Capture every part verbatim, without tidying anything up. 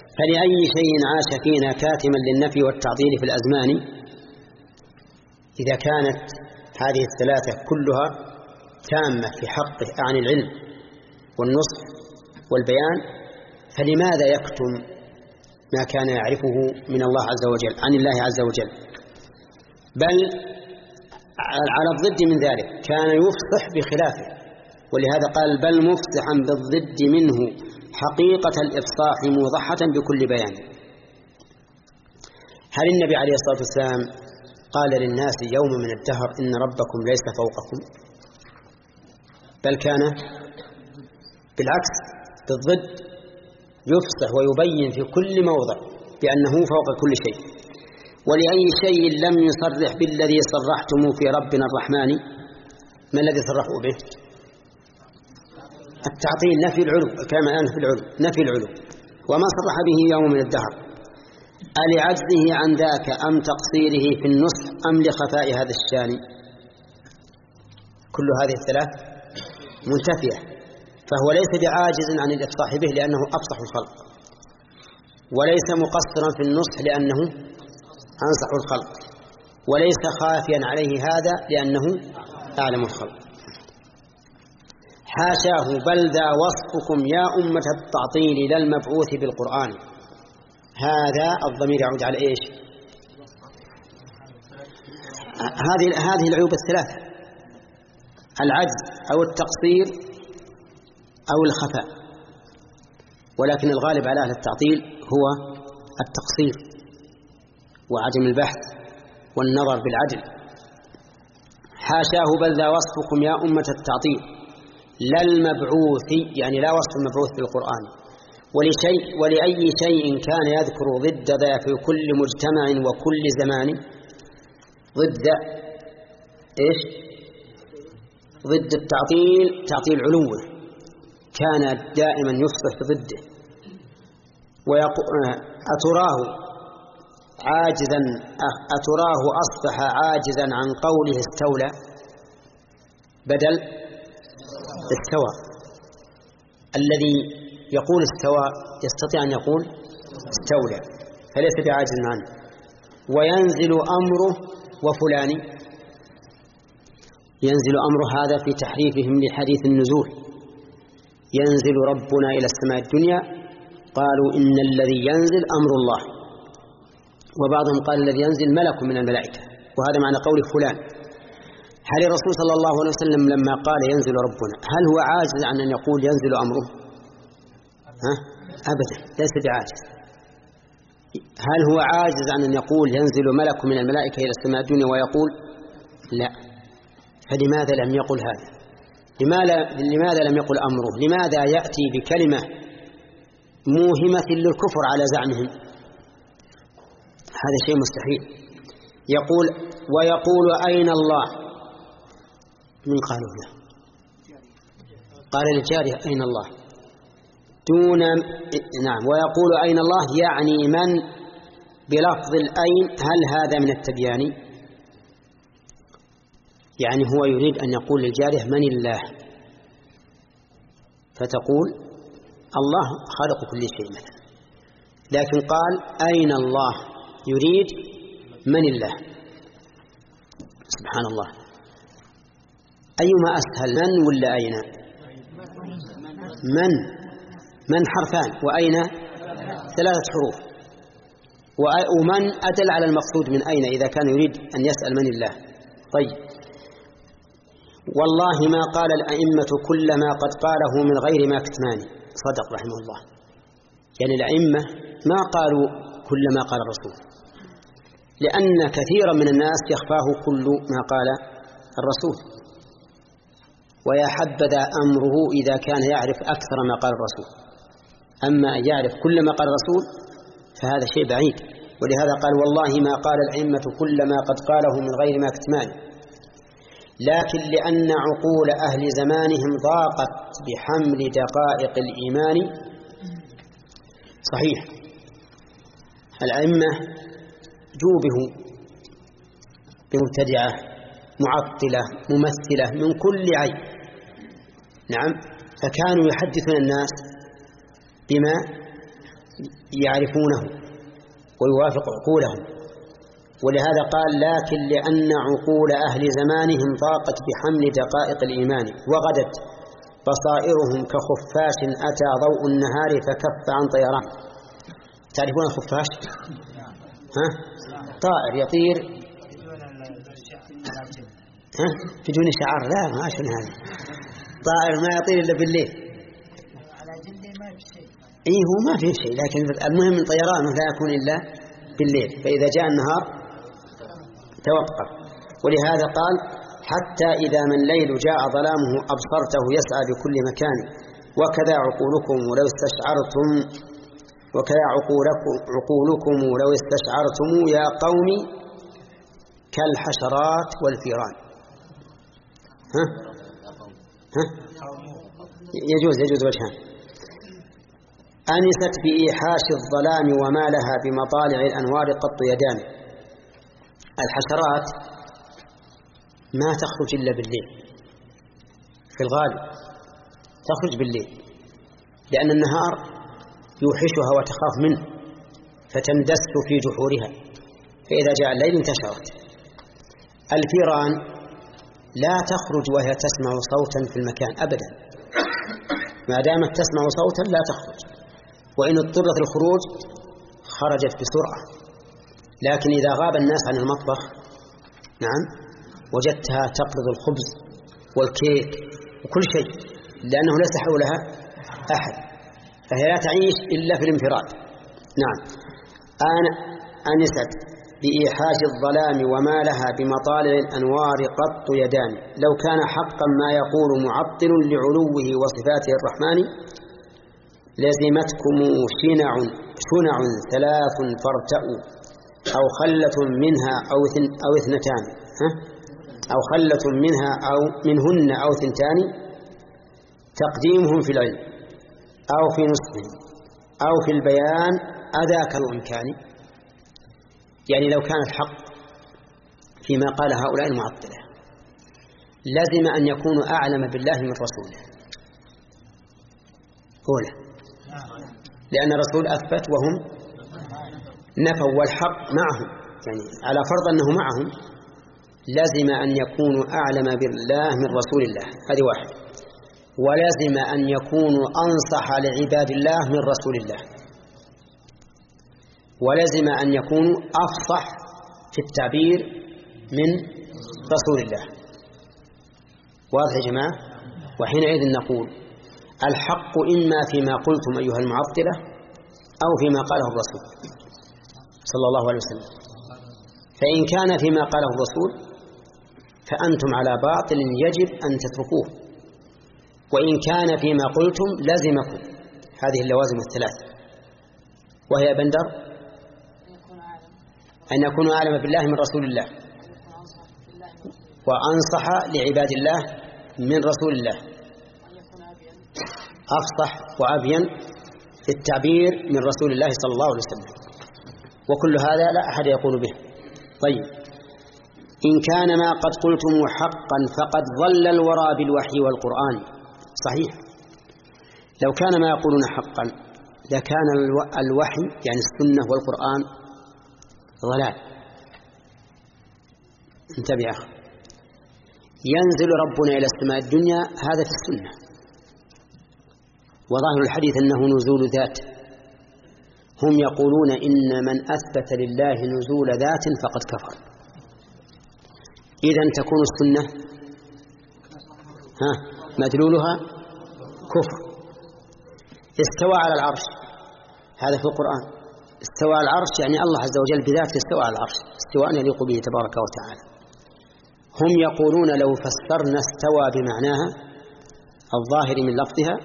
فلأي شيء عاش فينا كاتما للنفي والتعطيل في الأزمان. إذا كانت هذه الثلاثة كلها تامة في حقه عن العلم والنصح والبيان، فلماذا يكتم ما كان يعرفه من الله عز وجل عن الله عز وجل؟ بل على الضد من ذلك كان يفصح بخلافه، ولهذا قال بل مفصحا بالضد منه حقيقة الإفصاح موضحة بكل بيان. هل النبي عليه الصلاة والسلام قال للناس يوم من الدهر إن ربكم ليس فوقكم؟ بل كان بالعكس بالضد يفصح ويبين في كل موضع بأنه فوق كل شيء. ولأي شيء لم يصرح بالذي صرحتم في ربنا الرحمن. ما الذي صرحوا به؟ التعطيل، نفي العلو، كما الآن في العلو، نفي العلو. وما صرح به يوم من الدهر ألعجزه عن ذاك أم تقصيره في النصح أم لخفاء هذا الشان؟ كل هذه الثلاث منتفية، فهو ليس بعاجز عن الإفصاح به لأنه أفصح الخلق، وليس مقصرا في النصح لأنه أنصح الخلق، وليس خافيا عليه هذا لأنه أعلم الخلق. حاشاه بل ذا وصفكم يا أمة التعطيل لا المبعوث بالقرآن. هذا الضمير يعود على إيش؟ هذه هذه العيوب الثلاثة: العجز أو التقصير أو الخفاء. ولكن الغالب على أهل التعطيل هو التقصير وعدم البحث والنظر بالعدل. حاشاه بل ذا وصفكم يا أمة التعطيل لا المبعوث، يعني لا وصف المبعوث بالقرآن. ولشيء ولأي شيء كان يذكر ضد ذا في كل مجتمع وكل زمان. ضد إيش؟ ضد التعطيل، تعطيل علوه، كان دائما يفصح ضده. أتراه عاجزا أتراه أصبح عاجزا عن قوله استولى بدل استوى. الذي يقول استوى يستطيع أن يقول استولى، فليس بعاجز عنه. وينزل أمره وفلان، ينزل أمر هذا في تحريفهم لحديث النزول. ينزل ربنا إلى السماء الدنيا، قالوا إن الذي ينزل أمر الله، وبعضهم قال الذي ينزل ملك من الملائكة، وهذا معنى قول فلان. هل الرسول صلى الله عليه وسلم لما قال ينزل ربنا هل هو عاجز عن أن يقول ينزل أمره؟ ها؟ أبدا، ليس بعاجز. هل هو عاجز عن أن يقول ينزل ملك من الملائكة إلى السماء الدنيا ويقول؟ لا. فلماذا لم يقل هذا؟ لماذا, لماذا لم يقل أمره؟ لماذا يأتي بكلمة موهمة للكفر على زعمهم؟ هذا شيء مستحيل. يقول ويقول أين الله؟ من قالوا له؟ قال للجارية أين الله دون نعم. ويقول أين الله يعني من بلفظ الأين. هل هذا من التبيان؟ يعني هو يريد أن يقول للجارية من الله، فتقول الله خالق كل شيء مثلا، لكن قال أين الله يريد من الله. سبحان الله، أيما أسهل، من ولا أين؟ من من حرفان، وأين ثلاثة حروف، ومن أدل على المقصود من أين إذا كان يريد أن يسأل من الله. طيب، والله ما قال الأئمة كل ما قد قاله من غير ما كتمان. صدق رحمه الله، يعني الأئمة ما قالوا كل ما قال الرسول، لأن كثيرا من الناس يخفاه كل ما قال الرسول، ويا حبذا أمره إذا كان يعرف أكثر ما قال الرسول. أما أن يعرف كل ما قال الرسول فهذا شيء بعيد. ولهذا قال والله ما قال الأئمة كل ما قد قاله من غير ما كتمان، لكن لأن عقول أهل زمانهم ضاقت بحمل دقائق الإيمان. صحيح، الأئمة جوبهوا بمبتدعة معطلة ممثلة من كل عيب. نعم، فكانوا يحدثون الناس بما يعرفونه ويوافق عقولهم. ولهذا قال: لكن لأن عقول أهل زمانهم ضاقت بحمل دقائق الإيمان، وغدت بصائرهم كخفاش أتى ضوء النهار فكف عن طيران. تعرفون الخفاش؟ ها؟ طائر يطير ها؟ بدون شعار. لا، ما أشن هذا طائر ما يطير إلا بالليل. إيه، هو ما فيه شيء، لكن المهم من طيرانه لا يكون إلا بالليل، فإذا جاء النهار توقف. ولهذا قال: حتى إذا ما الليل جاء ظلامه أبصرته يسعى بكل مكان، وكذا عقولكم ولو استشعرتم وكذا عقولكم, عقولكم لو استشعرتم يا قوم كالحشرات والفيران. ها؟ ها؟ يجوز يجوز وجهان. أنست بإيحاش الظلام وما لها بمطالع الأنوار قط يدان. الحشرات ما تخرج إلا بالليل في الغالب، تخرج بالليل لأن النهار يوحشها وتخاف منه فتندس في جحورها، فإذا جاء الليل انتشرت. الفيران لا تخرج وهي تسمع صوتا في المكان أبدا، ما دامت تسمع صوتا لا تخرج، وإن اضطرت الخروج خرجت بسرعة. لكن إذا غاب الناس عن المطبخ نعم وجدتها تقبض الخبز والكيك وكل شيء، لأنه ليس حولها أحد، فهي لا تعيش إلا في الانفراد. نعم. أنا أنست بإيحاش الظلام وما لها بمطالع الأنوار قط يدان. لو كان حقا ما يقول معطل لعلوه وصفاته الرحمن لزمتكم شنع شنع ثلاث فارتأوا، أو خلة منها أو أو اثنتان ها؟ أو خلة منها أو منهن أو ثنتان، تقديمهم في العلم أو في نصح أو في البيان أذاك الإمكان. يعني لو كان الحق فيما قال هؤلاء المعطلة لازم أن يكونوا أعلم بالله من رسوله أولا، لأن الرسول أثبت وهم نفوا، والحق معهم، يعني على فرض أنه معهم لازم أن يكونوا أعلم بالله من رسول الله، هذه واحد. ولازم أن يكونوا أنصح لعباد الله من رسول الله، ولازم أن يكونوا أفصح في التعبير من رسول الله. واضح يا جماعة؟ وحينئذ نقول الحق إما فيما قلتم أيها المعطلة أو فيما قاله الرسول صلى الله عليه وسلم. فإن كان فيما قاله الرسول فأنتم على باطل يجب أن تتركوه، وإن كان فيما قلتم لازمكم هذه اللوازم الثلاث، وهي بندر أن يكونوا أعلم بالله من رسول الله، وأنصح لعباد الله من رسول الله، أفصح وأبين في التعبير من رسول الله صلى الله عليه وسلم. وكل هذا لا أحد يقول به. طيب، إن كان ما قد قلتم حقا فقد ضل الورى بالوحي والقرآن. صحيح، لو كان ما يقولون حقا لكان الوحي يعني السنة والقرآن ضلال. انتبه أخي، ينزل ربنا إلى السماء الدنيا هذا في السنة، وظاهر الحديث أنه نزول ذات. هم يقولون إن من أثبت لله نزول ذات فقد كفر. إذن تكون السنة ها مدلولها كفر. استوى على العرش هذا في القرآن، استوى على العرش يعني الله عز وجل بذاته استوى على العرش استواء يليق به تبارك وتعالى. هم يقولون لو فسرنا استوى بمعناها الظاهر من لفظها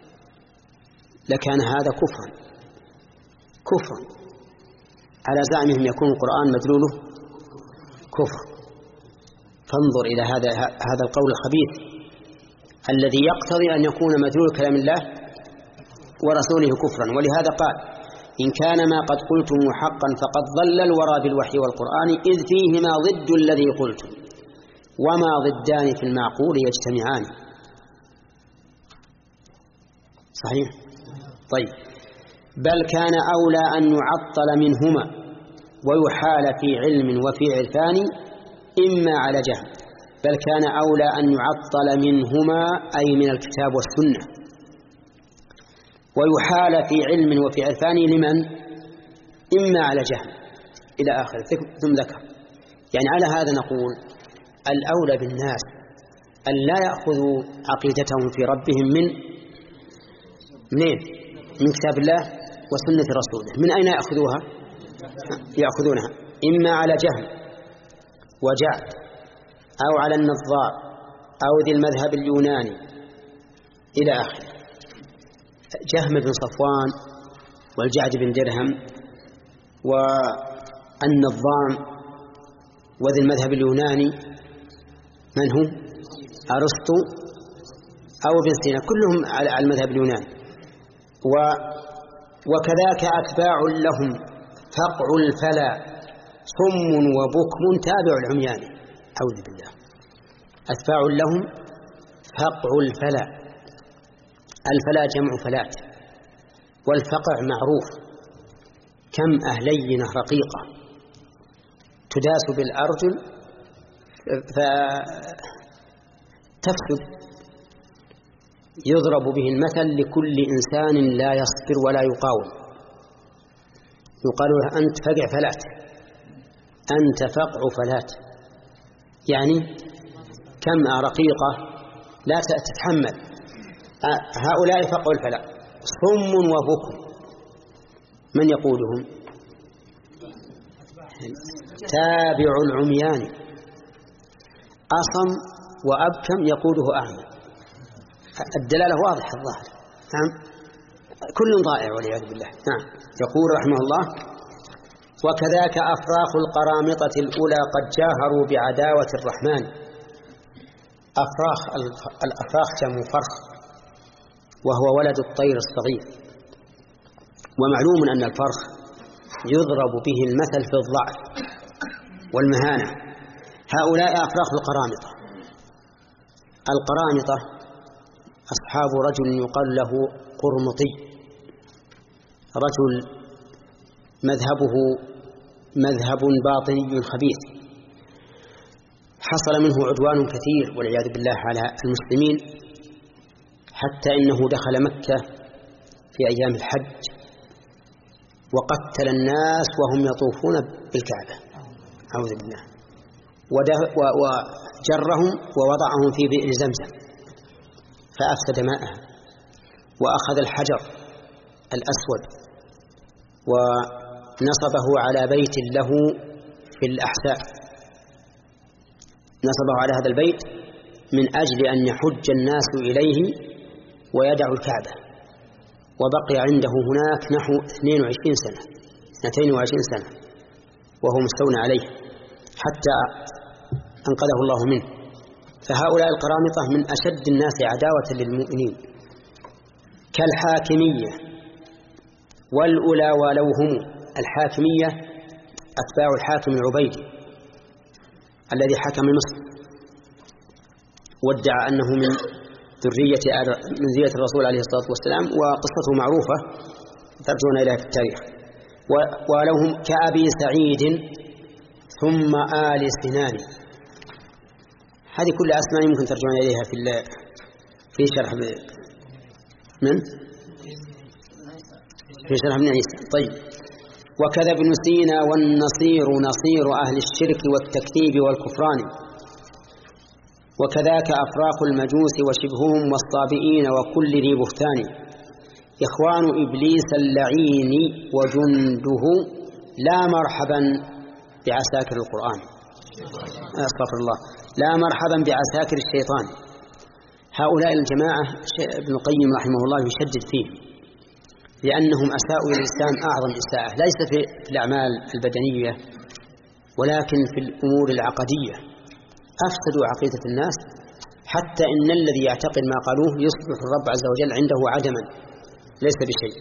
لكان هذا كفرا كفرا على زعمهم يكون القرآن مدلوله كفر. فانظر إلى هذا هذا القول الخبيث الذي يقتضي أن يكون مدلول كلام الله ورسوله كفرا. ولهذا قال إن كان ما قد قلتم حقا فقد ضل الورى بالوحي والقرآن إذ فيهما ضد الذي قلتم وما ضدان في المعقول يجتمعان. صحيح. طيب، بل كان أولى أن يعطل منهما ويحال في علم وفي عرفان إما على جهل. بل كان أولى أن يعطل منهما أي من الكتاب والسنة ويحال في علم وفي عرفان لمن؟ إما على جهل إلى آخر. ثم ذكر يعني على هذا نقول الأولى بالناس أن لا يأخذوا عقيدتهم في ربهم من من من كتاب الله وسنة رسوله. من أين يأخذوها؟ يأخذونها إما على جهل وجعل أو على النظار أو ذي المذهب اليوناني إلى آخره. جهم بن صفوان والجعد بن درهم والنظام وذي المذهب اليوناني من هم؟ أرسطو أو ابن سينا، كلهم على المذهب اليوناني. و وكذاك أتباع لهم فقع الفلا صم وبكم تابع العميان. أعوذ بالله. أتباع لهم فقع الفلا، الفلا جمع فلات، والفقع معروف كم أهلينة رقيقة تداس بالأرجل فتفسد، يضرب به المثل لكل إنسان لا يصبر ولا يقاوم، يقال له أنت فقع فلات، أنت فقع فلات، يعني كم رقيقة لا تتحمل. هؤلاء فقع الفلا صم وبكم، من يقولهم؟ تابع العميان. أصم وأبكم يقوله أعمى. الدلالة واضحة الظاهر. نعم كل ضائع والعياذ بالله. نعم. يقول رحمه الله: وكذاك أفراخ القرامطة الأولى قد جاهروا بعداوة الرحمن. أفراخ، الأفراخ جمع فرخ وهو ولد الطير الصغير، ومعلوم أن الفرخ يضرب به المثل في الضعف والمهانة. هؤلاء أفراخ القرامطة. القرامطة أصحاب رجل يقال له قرمطي، رجل مذهبه مذهب باطني خبيث، حصل منه عدوان كثير والعياذ بالله على المسلمين، حتى إنه دخل مكة في أيام الحج وقتل الناس وهم يطوفون بالكعبة، أعوذ بالله، وجرهم ووضعهم في بئر زمزم فأفسد ماءها، وأخذ الحجر الأسود ونصبه على بيت له في الأحساء، نصبه على هذا البيت من أجل أن يحج الناس إليه ويدعوا الكعبة، وبقي عنده هناك نحو اثنين وعشرين سنة اثنتين وعشرين سنة وهو مستولى عليه حتى أنقذه الله منه. فهؤلاء القرامطة من أشد الناس عداوة للمؤمنين، كالحاكمية والأولى ولو هم. الحاكمية أتباع الحاكم العبيدي الذي حكم مصر وادعى أنه من ذرية من ذرية الرسول عليه الصلاة والسلام، وقصته معروفة ترجون إليها في التاريخ. ولو هم كأبي سعيد ثم آل سنان. هذه كل أسماء ممكن ترجعون إليها في في شرح من في شرح ابن عيسى. طيب. وكذا ابن سينا والنصير نصير أهل الشرك والتكذيب والكفران. وكذاك أفراخ المجوس وشبههم والصابئين وكل ذي بهتان. إخوان إبليس اللعين وجنده لا مرحبا بعساكر القرآن. أستغفر الله. لا مرحبا بعساكر الشيطان. هؤلاء الجماعة ابن القيم رحمه الله يشدد فيه، لأنهم أساءوا إلى الإسلام أعظم إساءة، ليس في الأعمال البدنية ولكن في الأمور العقدية. أفسدوا عقيدة الناس حتى إن الذي يعتقد ما قالوه يصبح الرب عز وجل عنده عدما ليس بشيء.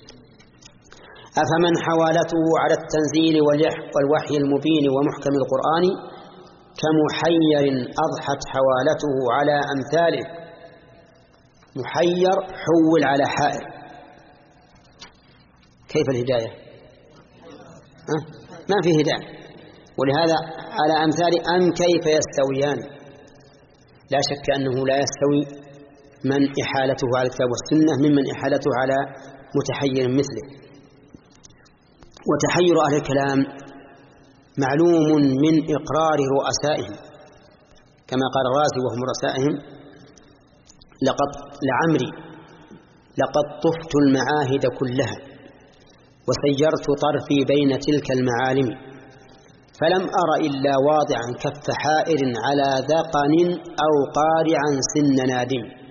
أفمن حوالته على التنزيل والوحي المبين ومحكم القرآن كمحير أضحت حوالته على أمثاله. محير حول على حائر، كيف الهداية؟ أه؟ ما في هداية. ولهذا على أمثال أم كيف يستويان، لا شك أنه لا يستوي من إحالته على الكتاب والسنة ممن إحالته على متحير مثله. وتحير أهل الكلام معلوم من إقرار رؤسائهم، كما قال الرازي وهم رؤسائهم: لقد لعمري لقد طفت المعاهد كلها وسيرت طرفي بين تلك المعالم، فلم أر إلا واضعا كف حائر على ذقن أو قارعا سن نادم.